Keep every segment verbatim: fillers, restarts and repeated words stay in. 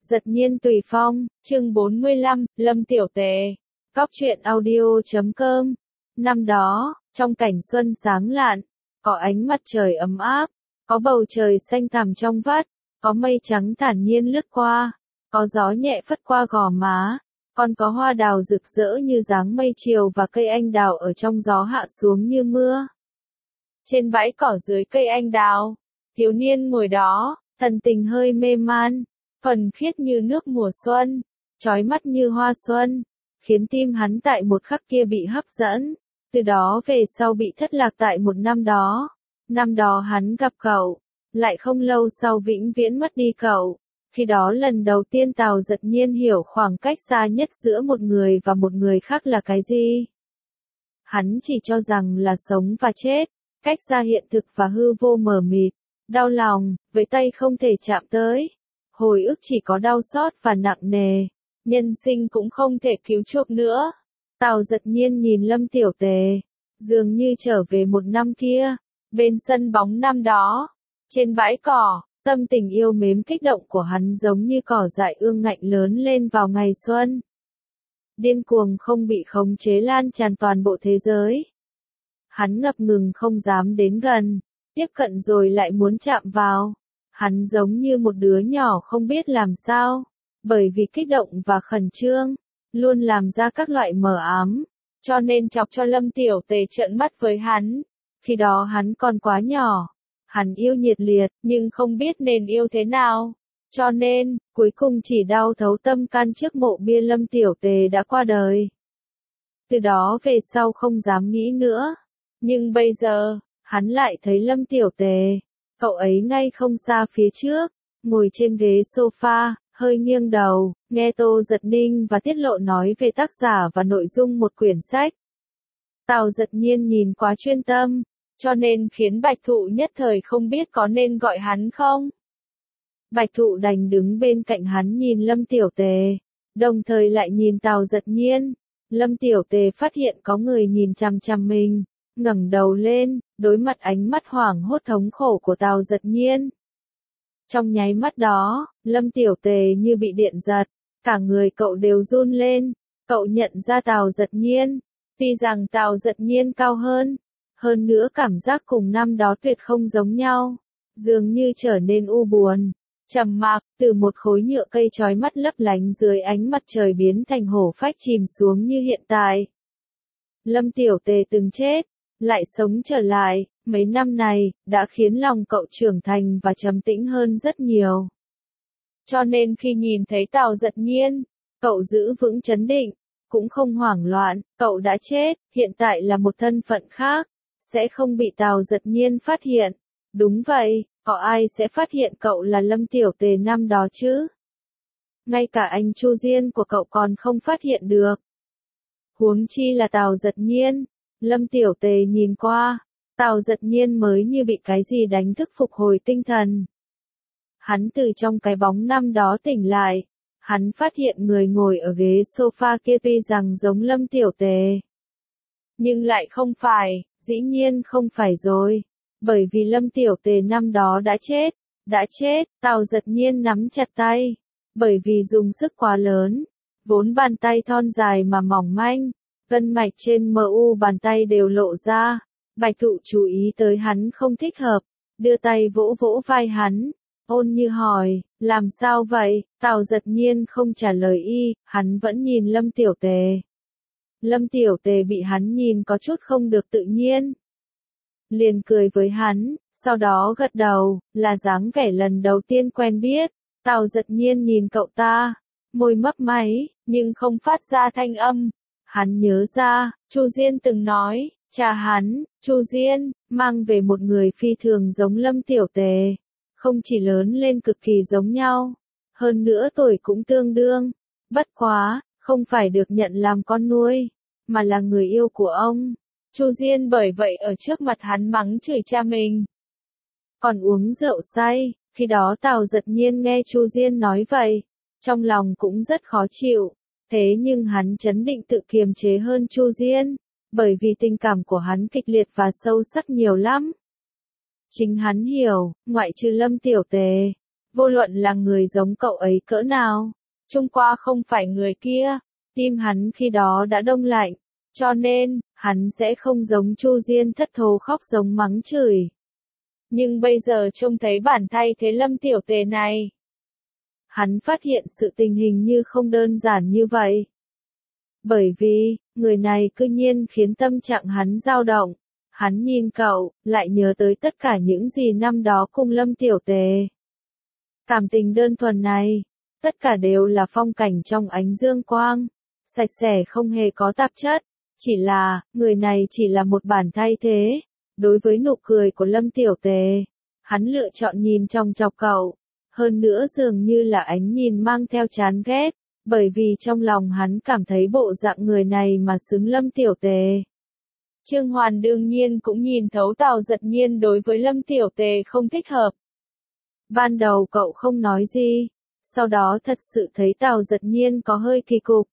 Giật nhiên tùy phong, chương bốn mươi lăm, Lâm Tiểu Tề. Cóc truyện audio chấm com. Năm đó, trong cảnh xuân sáng lạn, có ánh mặt trời ấm áp, có bầu trời xanh thẳm trong vắt, có mây trắng thản nhiên lướt qua, có gió nhẹ phất qua gò má, còn có hoa đào rực rỡ như dáng mây chiều và cây anh đào ở trong gió hạ xuống như mưa. Trên bãi cỏ dưới cây anh đào, thiếu niên ngồi đó, thần tình hơi mê man, thuần khiết như nước mùa xuân, chói mắt như hoa xuân, khiến tim hắn tại một khắc kia bị hấp dẫn, từ đó về sau bị thất lạc tại một năm đó. Năm đó hắn gặp cậu, lại không lâu sau vĩnh viễn mất đi cậu. Khi đó lần đầu tiên Tào Giật Nhiên hiểu khoảng cách xa nhất giữa một người và một người khác là cái gì. Hắn chỉ cho rằng là sống và chết, cách xa hiện thực và hư vô mờ mịt, đau lòng, với tay không thể chạm tới. Hồi ức chỉ có đau xót và nặng nề, nhân sinh cũng không thể cứu chuộc nữa. Tào Giật Nhiên nhìn Lâm Tiểu Tề, dường như trở về một năm kia, bên sân bóng năm đó, trên bãi cỏ, tâm tình yêu mến kích động của hắn giống như cỏ dại ương ngạnh lớn lên vào ngày xuân. Điên cuồng không bị khống chế lan tràn toàn bộ thế giới. Hắn ngập ngừng không dám đến gần, tiếp cận rồi lại muốn chạm vào. Hắn giống như một đứa nhỏ không biết làm sao, bởi vì kích động và khẩn trương, luôn làm ra các loại mờ ám, cho nên chọc cho Lâm Tiểu Tề trợn mắt với hắn. Khi đó hắn còn quá nhỏ, hắn yêu nhiệt liệt, nhưng không biết nên yêu thế nào, cho nên, cuối cùng chỉ đau thấu tâm can trước mộ bia Lâm Tiểu Tề đã qua đời. Từ đó về sau không dám nghĩ nữa, nhưng bây giờ, hắn lại thấy Lâm Tiểu Tề. Cậu ấy ngay không xa phía trước, ngồi trên ghế sofa, hơi nghiêng đầu, nghe Tô Giật Ninh và Tiết Lộ nói về tác giả và nội dung một quyển sách. Tào Giật Nhiên nhìn quá chuyên tâm, cho nên khiến Bạch Thụ nhất thời không biết có nên gọi hắn không. Bạch Thụ đành đứng bên cạnh hắn nhìn Lâm Tiểu Tề, đồng thời lại nhìn Tào Giật Nhiên. Lâm Tiểu Tề phát hiện có người nhìn chằm chằm mình, ngẩng đầu lên, đối mặt ánh mắt hoảng hốt thống khổ của Tào Giật Nhiên. Trong nháy mắt đó, Lâm Tiểu Tề như bị điện giật, cả người cậu đều run lên, cậu nhận ra Tào Giật Nhiên, tuy rằng Tào Giật Nhiên cao hơn, hơn nữa cảm giác cùng năm đó tuyệt không giống nhau, dường như trở nên u buồn, trầm mặc, từ một khối nhựa cây chói mắt lấp lánh dưới ánh mặt trời biến thành hổ phách chìm xuống như hiện tại. Lâm Tiểu Tề từng chết, lại sống trở lại, mấy năm này, đã khiến lòng cậu trưởng thành và trầm tĩnh hơn rất nhiều. Cho nên khi nhìn thấy Tào Giật Nhiên, cậu giữ vững trấn định, cũng không hoảng loạn, cậu đã chết, hiện tại là một thân phận khác, sẽ không bị Tào Giật Nhiên phát hiện. Đúng vậy, có ai sẽ phát hiện cậu là Lâm Tiểu Tề năm đó chứ? Ngay cả anh Chu Diên của cậu còn không phát hiện được. Huống chi là Tào Giật Nhiên. Lâm Tiểu Tề nhìn qua, Tào Giật Nhiên mới như bị cái gì đánh thức phục hồi tinh thần. Hắn từ trong cái bóng năm đó tỉnh lại, hắn phát hiện người ngồi ở ghế sofa kia tuy rằng giống Lâm Tiểu Tề. Nhưng lại không phải, dĩ nhiên không phải rồi, bởi vì Lâm Tiểu Tề năm đó đã chết, đã chết, Tào Giật Nhiên nắm chặt tay, bởi vì dùng sức quá lớn, vốn bàn tay thon dài mà mỏng manh. Gân mạch trên mu bàn tay đều lộ ra, Bạch Thụ chú ý tới hắn không thích hợp, đưa tay vỗ vỗ vai hắn, ôn như hỏi, làm sao vậy? Tào Giật Nhiên không trả lời y, hắn vẫn nhìn Lâm Tiểu Tề. Lâm Tiểu Tề bị hắn nhìn có chút không được tự nhiên, liền cười với hắn, sau đó gật đầu, là dáng vẻ lần đầu tiên quen biết. Tào Giật Nhiên nhìn cậu ta, môi mấp máy, nhưng không phát ra thanh âm. Hắn nhớ ra, Chu Diên từng nói, cha hắn, Chu Diên, mang về một người phi thường giống Lâm Tiểu Tề, không chỉ lớn lên cực kỳ giống nhau, hơn nữa tuổi cũng tương đương, bất quá, không phải được nhận làm con nuôi, mà là người yêu của ông. Chu Diên bởi vậy ở trước mặt hắn mắng chửi cha mình, còn uống rượu say. Khi đó Tào Giật Nhiên nghe Chu Diên nói vậy, trong lòng cũng rất khó chịu. Thế nhưng hắn trấn định tự kiềm chế hơn Chu Diên, bởi vì tình cảm của hắn kịch liệt và sâu sắc nhiều lắm. Chính hắn hiểu, ngoại trừ Lâm Tiểu Tề, vô luận là người giống cậu ấy cỡ nào, trung qua không phải người kia, tim hắn khi đó đã đông lạnh, cho nên, hắn sẽ không giống Chu Diên thất thố khóc giống mắng chửi. Nhưng bây giờ trông thấy bản thay thế Lâm Tiểu Tề này, hắn phát hiện sự tình hình như không đơn giản như vậy. Bởi vì, người này cư nhiên khiến tâm trạng hắn dao động. Hắn nhìn cậu, lại nhớ tới tất cả những gì năm đó cùng Lâm Tiểu Tề. Cảm tình đơn thuần này, tất cả đều là phong cảnh trong ánh dương quang, sạch sẽ không hề có tạp chất, chỉ là, người này chỉ là một bản thay thế. Đối với nụ cười của Lâm Tiểu Tề, hắn lựa chọn nhìn trong chọc cậu, hơn nữa dường như là ánh nhìn mang theo chán ghét, bởi vì trong lòng hắn cảm thấy bộ dạng người này mà xứng Lâm Tiểu Tề. Trương Hoàn đương nhiên cũng nhìn thấu Tào Giật Nhiên đối với Lâm Tiểu Tề không thích hợp. Ban đầu cậu không nói gì, sau đó thật sự thấy Tào Giật Nhiên có hơi kỳ cục.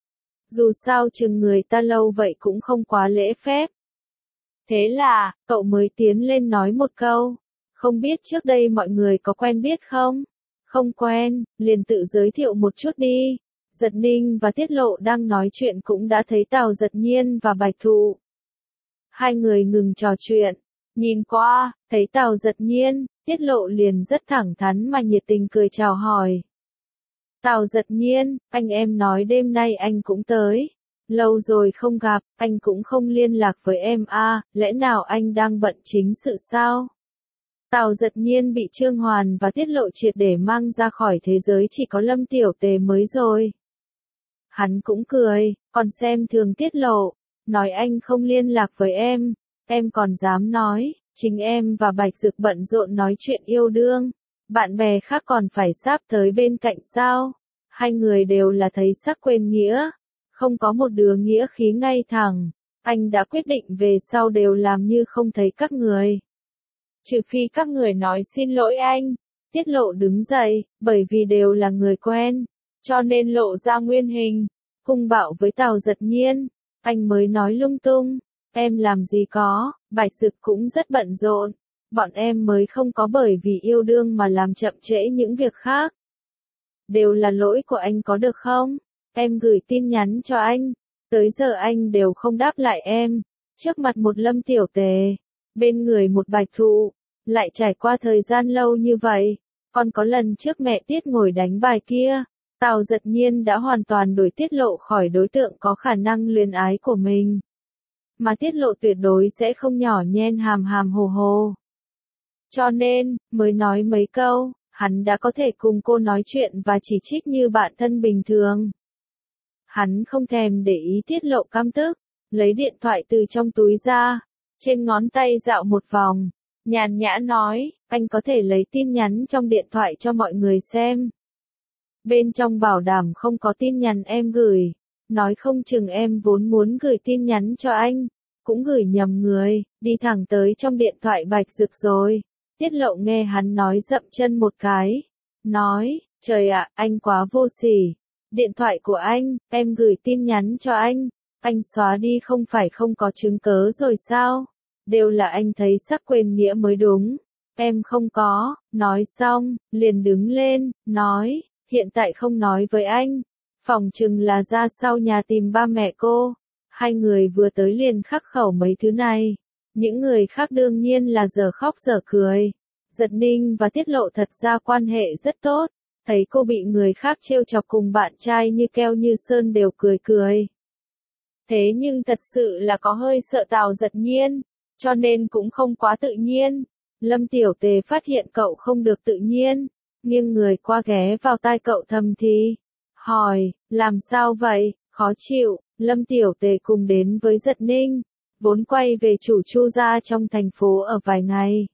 Dù sao chừng người ta lâu vậy cũng không quá lễ phép. Thế là, cậu mới tiến lên nói một câu, không biết trước đây mọi người có quen biết không? Không quen, liền tự giới thiệu một chút đi. Giật Ninh và Tiết Lộ đang nói chuyện cũng đã thấy Tào Giật Nhiên và Bạch Thụ. Hai người ngừng trò chuyện, nhìn qua, thấy Tào Giật Nhiên, Tiết Lộ liền rất thẳng thắn mà nhiệt tình cười chào hỏi. Tào Giật Nhiên, anh em nói đêm nay anh cũng tới. Lâu rồi không gặp, anh cũng không liên lạc với em à, lẽ nào anh đang bận chính sự sao? Tào Giật Nhiên bị Trương Hoàn và Tiết Lộ triệt để mang ra khỏi thế giới chỉ có Lâm Tiểu Tề mới rồi. Hắn cũng cười, còn xem thường Tiết Lộ, nói anh không liên lạc với em, em còn dám nói, chính em và Bạch Dực bận rộn nói chuyện yêu đương, bạn bè khác còn phải sáp tới bên cạnh sao? Hai người đều là thấy sắc quên nghĩa, không có một đứa nghĩa khí ngay thẳng, anh đã quyết định về sau đều làm như không thấy các người. Trừ phi các người nói xin lỗi anh, Tiết Lộ đứng dậy, bởi vì đều là người quen, cho nên lộ ra nguyên hình, hung bạo với Tào Giật Nhiên, anh mới nói lung tung, em làm gì có, Bạch Dực cũng rất bận rộn, bọn em mới không có bởi vì yêu đương mà làm chậm trễ những việc khác. Đều là lỗi của anh có được không? Em gửi tin nhắn cho anh, tới giờ anh đều không đáp lại em, trước mặt một Lâm Tiểu Tề, bên người một Bạch Thụ, lại trải qua thời gian lâu như vậy, còn có lần trước mẹ Tiết ngồi đánh bài kia, Tào Giật Nhiên đã hoàn toàn đuổi Tiết Lộ khỏi đối tượng có khả năng luyến ái của mình. Mà Tiết Lộ tuyệt đối sẽ không nhỏ nhen hàm hàm hồ hồ. Cho nên, mới nói mấy câu, hắn đã có thể cùng cô nói chuyện và chỉ trích như bạn thân bình thường. Hắn không thèm để ý Tiết Lộ căm tức, lấy điện thoại từ trong túi ra, trên ngón tay dạo một vòng, nhàn nhã nói, anh có thể lấy tin nhắn trong điện thoại cho mọi người xem. Bên trong bảo đảm không có tin nhắn em gửi, nói không chừng em vốn muốn gửi tin nhắn cho anh, cũng gửi nhầm người, đi thẳng tới trong điện thoại Bạch Dực rồi. Tiết Lộ nghe hắn nói dậm chân một cái, nói, trời ạ, anh quá vô sỉ. Điện thoại của anh, em gửi tin nhắn cho anh, anh xóa đi không phải không có chứng cớ rồi sao? Đều là anh thấy sắc quên nghĩa mới đúng. Em không có, nói xong, liền đứng lên, nói, hiện tại không nói với anh. Phòng chừng là ra sau nhà tìm ba mẹ cô. Hai người vừa tới liền khắc khẩu mấy thứ này. Những người khác đương nhiên là giờ khóc giờ cười. Giật Ninh và Tiết Lộ thật ra quan hệ rất tốt. Thấy cô bị người khác trêu chọc cùng bạn trai như keo như sơn đều cười cười. Thế nhưng thật sự là có hơi sợ Tào Giật Nhiên, cho nên cũng không quá tự nhiên. Lâm Tiểu Tề phát hiện cậu không được tự nhiên, nghiêng người qua ghé vào tai cậu thầm thì, hỏi, làm sao vậy, khó chịu. Lâm Tiểu Tề cùng đến với Giật Ninh, vốn quay về chủ Chu gia trong thành phố ở vài ngày.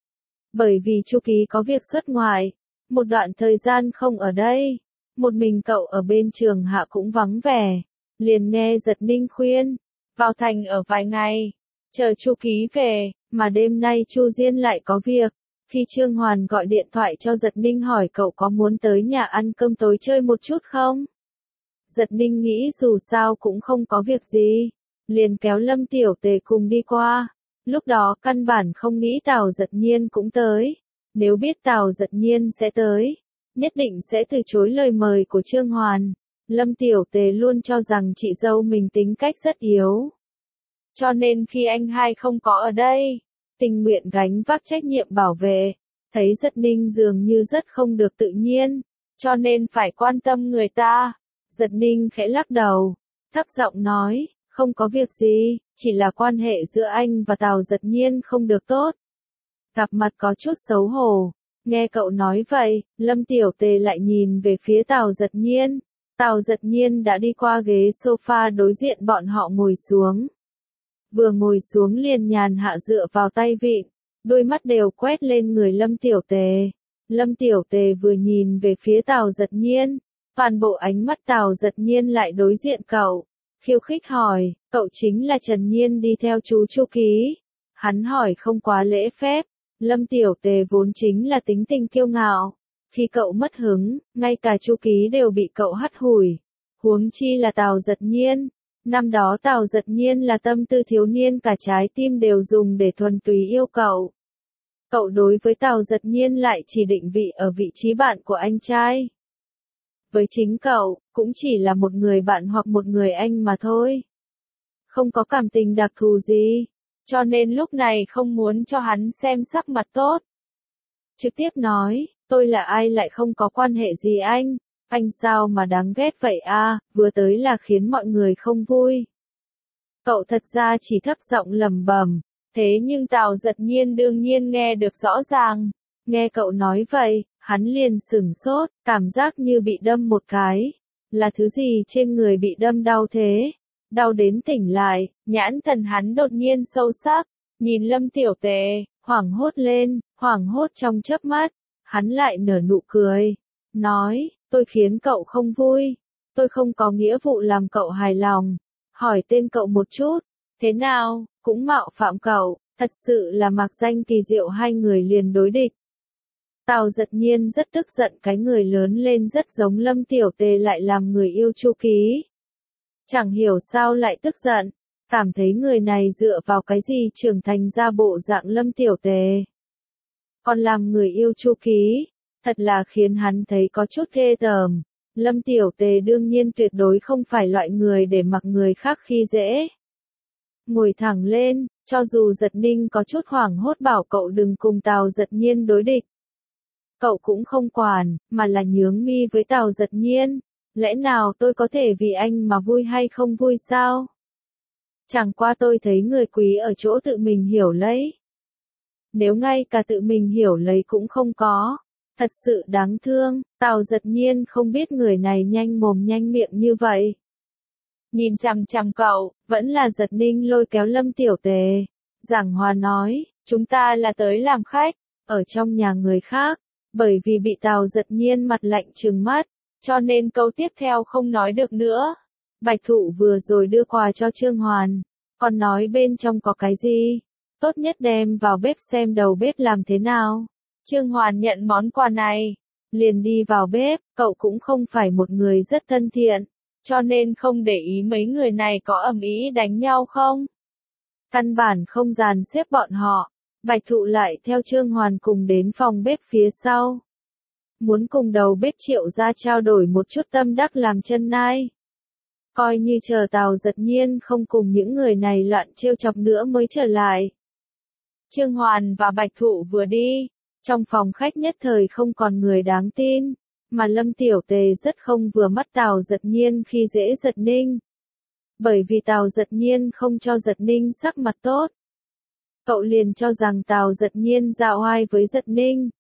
Bởi vì Chu Ký có việc xuất ngoại, một đoạn thời gian không ở đây, một mình cậu ở bên trường hạ cũng vắng vẻ, liền nghe Giật Ninh khuyên, vào thành ở vài ngày, chờ Chu Ký về, mà đêm nay Chu Diên lại có việc. Khi Trương Hoàn gọi điện thoại cho Giật Ninh hỏi cậu có muốn tới nhà ăn cơm tối chơi một chút không? Giật Ninh nghĩ dù sao cũng không có việc gì, liền kéo Lâm Tiểu Tề cùng đi qua. Lúc đó căn bản không nghĩ Tào Giật Nhiên cũng tới, nếu biết Tào Giật Nhiên sẽ tới, nhất định sẽ từ chối lời mời của Trương Hoàn. Lâm Tiểu Tề luôn cho rằng chị dâu mình tính cách rất yếu. Cho nên khi anh hai không có ở đây, tình nguyện gánh vác trách nhiệm bảo vệ, thấy Giật Ninh dường như rất không được tự nhiên, cho nên phải quan tâm người ta. Giật Ninh khẽ lắc đầu, thấp giọng nói, không có việc gì, chỉ là quan hệ giữa anh và Tào Giật Nhiên không được tốt. Cặp mặt có chút xấu hổ, nghe cậu nói vậy, Lâm Tiểu Tề lại nhìn về phía Tào Giật Nhiên. Tào Giật Nhiên đã đi qua ghế sofa đối diện bọn họ ngồi xuống. Vừa ngồi xuống liền nhàn hạ dựa vào tay vịn, đôi mắt đều quét lên người Lâm Tiểu Tề. Lâm Tiểu Tề vừa nhìn về phía Tào Giật Nhiên, toàn bộ ánh mắt Tào Giật Nhiên lại đối diện cậu, khiêu khích hỏi, cậu chính là Trần Nhiên đi theo chú Chu Ký. Hắn hỏi không quá lễ phép, Lâm Tiểu Tề vốn chính là tính tình kiêu ngạo. Khi cậu mất hứng, ngay cả Chu Ký đều bị cậu hắt hủi. Huống chi là Tào Giật Nhiên. Năm đó Tào Giật Nhiên là tâm tư thiếu niên cả trái tim đều dùng để thuần túy yêu cậu. Cậu đối với Tào Giật Nhiên lại chỉ định vị ở vị trí bạn của anh trai. Với chính cậu, cũng chỉ là một người bạn hoặc một người anh mà thôi. Không có cảm tình đặc thù gì, cho nên lúc này không muốn cho hắn xem sắc mặt tốt. Trực tiếp nói, tôi là ai lại không có quan hệ gì anh, anh sao mà đáng ghét vậy à, vừa tới là khiến mọi người không vui. Cậu thật ra chỉ thấp giọng lẩm bẩm, thế nhưng Tào Giật Nhiên đương nhiên nghe được rõ ràng. Nghe cậu nói vậy, hắn liền sửng sốt, cảm giác như bị đâm một cái. Là thứ gì trên người bị đâm đau thế? Đau đến tỉnh lại, nhãn thần hắn đột nhiên sâu sắc, nhìn Lâm Tiểu Tề, hoảng hốt lên, hoảng hốt trong chớp mắt, hắn lại nở nụ cười, nói, tôi khiến cậu không vui, tôi không có nghĩa vụ làm cậu hài lòng, hỏi tên cậu một chút, thế nào, cũng mạo phạm cậu, thật sự là mạc danh kỳ diệu hai người liền đối địch. Tào Giật Nhiên rất tức giận cái người lớn lên rất giống Lâm Tiểu Tề lại làm người yêu Chu Ký. Chẳng hiểu sao lại tức giận, cảm thấy người này dựa vào cái gì trưởng thành ra bộ dạng Lâm Tiểu Tề. Còn làm người yêu Chu Ký, thật là khiến hắn thấy có chút ghê tởm. Lâm Tiểu Tề đương nhiên tuyệt đối không phải loại người để mặc người khác khi dễ. Ngồi thẳng lên, cho dù Giật Ninh có chút hoảng hốt bảo cậu đừng cùng Tào Giật Nhiên đối địch. Cậu cũng không quản, mà là nhướng mi với Tào Giật Nhiên. Lẽ nào tôi có thể vì anh mà vui hay không vui sao? Chẳng qua tôi thấy người quý ở chỗ tự mình hiểu lấy. Nếu ngay cả tự mình hiểu lấy cũng không có, thật sự đáng thương. Tào Giật Nhiên không biết người này nhanh mồm nhanh miệng như vậy. Nhìn chằm chằm cậu, vẫn là Giật Ninh lôi kéo Lâm Tiểu Tề. Giảng hòa nói, chúng ta là tới làm khách, ở trong nhà người khác, bởi vì bị Tào Giật Nhiên mặt lạnh trừng mắt, cho nên câu tiếp theo không nói được nữa. Bạch Thụ vừa rồi đưa quà cho Trương Hoàn, còn nói bên trong có cái gì, tốt nhất đem vào bếp xem đầu bếp làm thế nào. Trương Hoàn nhận món quà này, liền đi vào bếp, cậu cũng không phải một người rất thân thiện, cho nên không để ý mấy người này có ầm ĩ đánh nhau không. Căn bản không dàn xếp bọn họ, Bạch Thụ lại theo Trương Hoàn cùng đến phòng bếp phía sau. Muốn cùng đầu bếp Triệu ra trao đổi một chút tâm đắc làm chân nai. Coi như chờ Tào Giật Nhiên không cùng những người này loạn trêu chọc nữa mới trở lại. Trương Hoàn và Bạch Thụ vừa đi, trong phòng khách nhất thời không còn người đáng tin, mà Lâm Tiểu Tề rất không vừa mắt Tào Giật Nhiên khi dễ Giật Ninh. Bởi vì Tào Giật Nhiên không cho Giật Ninh sắc mặt tốt. Cậu liền cho rằng Tào Giật Nhiên giao oai với Giật Ninh.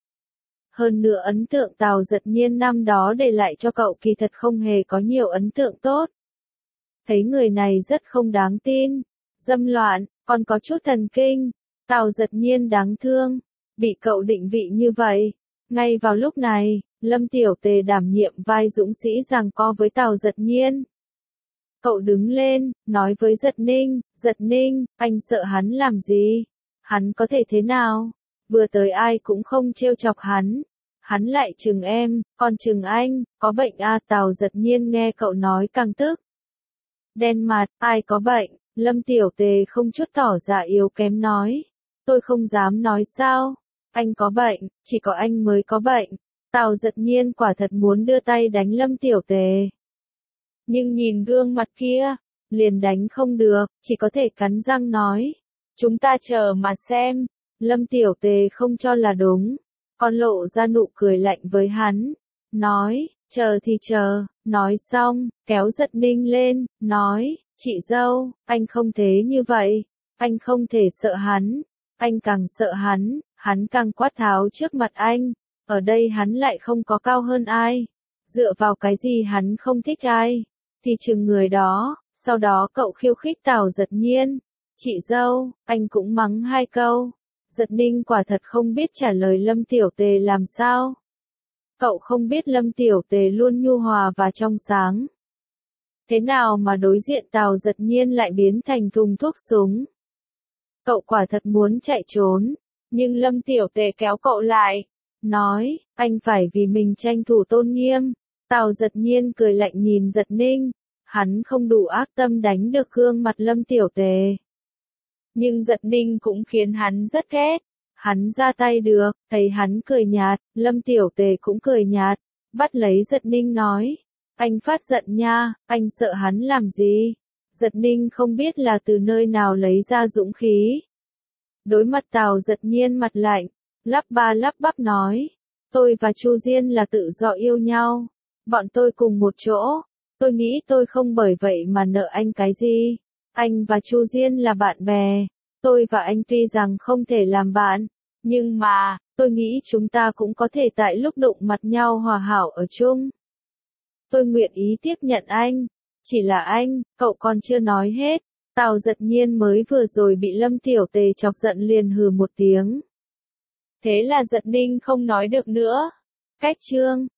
Hơn nữa ấn tượng Tào Giật Nhiên năm đó để lại cho cậu kỳ thật không hề có nhiều ấn tượng tốt. Thấy người này rất không đáng tin, dâm loạn, còn có chút thần kinh, Tào Giật Nhiên đáng thương, bị cậu định vị như vậy. Ngay vào lúc này, Lâm Tiểu Tề đảm nhiệm vai dũng sĩ giằng co với Tào Giật Nhiên. Cậu đứng lên, nói với Giật Ninh, Giật Ninh, anh sợ hắn làm gì? Hắn có thể thế nào? Vừa tới ai cũng không trêu chọc hắn. Hắn lại chừng em, còn chừng anh, có bệnh à? Tào Giật Nhiên nghe cậu nói càng tức. Đen mặt, ai có bệnh? Lâm Tiểu Tề không chút tỏ ra yếu kém nói. Tôi không dám nói sao? anh có bệnh, chỉ có anh mới có bệnh. Tào Giật Nhiên quả thật muốn đưa tay đánh Lâm Tiểu Tề. Nhưng nhìn gương mặt kia, liền đánh không được, chỉ có thể cắn răng nói. Chúng ta chờ mà xem. Lâm Tiểu Tề không cho là đúng. Còn lộ ra nụ cười lạnh với hắn. Nói, chờ thì chờ, nói xong, kéo Giật Ninh lên, nói, chị dâu, anh không thế như vậy. Anh không thể sợ hắn. Anh càng sợ hắn, hắn càng quát tháo trước mặt anh. Ở đây hắn lại không có cao hơn ai. Dựa vào cái gì hắn không thích ai. Thì chừng người đó, sau đó cậu khiêu khích Tào Giật Nhiên. Chị dâu, anh cũng mắng hai câu. Giật Ninh quả thật không biết trả lời Lâm Tiểu Tề làm sao. Cậu không biết Lâm Tiểu Tề luôn nhu hòa và trong sáng. Thế nào mà đối diện Tào Giật Nhiên lại biến thành thùng thuốc súng. Cậu quả thật muốn chạy trốn, nhưng Lâm Tiểu Tề kéo cậu lại. Nói, anh phải vì mình tranh thủ tôn nghiêm. Tào Giật Nhiên cười lạnh nhìn Giật Ninh. Hắn không đủ ác tâm đánh được gương mặt Lâm Tiểu Tề. Nhưng Giật Ninh cũng khiến hắn rất ghét. Hắn ra tay được, thấy hắn cười nhạt, Lâm Tiểu Tề cũng cười nhạt. Bắt lấy Giật Ninh nói. Anh phát giận nha, anh sợ hắn làm gì? Giật Ninh không biết là từ nơi nào lấy ra dũng khí. Đối mặt Tào Giật Nhiên mặt lạnh, lắp ba lắp bắp nói. Tôi và Chu Diên là tự do yêu nhau. Bọn tôi cùng một chỗ. Tôi nghĩ tôi không bởi vậy mà nợ anh cái gì. Anh và Chu Diên là bạn bè. Tôi và anh tuy rằng không thể làm bạn. Nhưng mà, tôi nghĩ chúng ta cũng có thể tại lúc đụng mặt nhau hòa hảo ở chung. Tôi nguyện ý tiếp nhận anh. Chỉ là anh, cậu còn chưa nói hết. Tào Giật Nhiên mới vừa rồi bị Lâm Tiểu Tề chọc giận liền hừ một tiếng. Thế là Giật Ninh không nói được nữa. Cách chương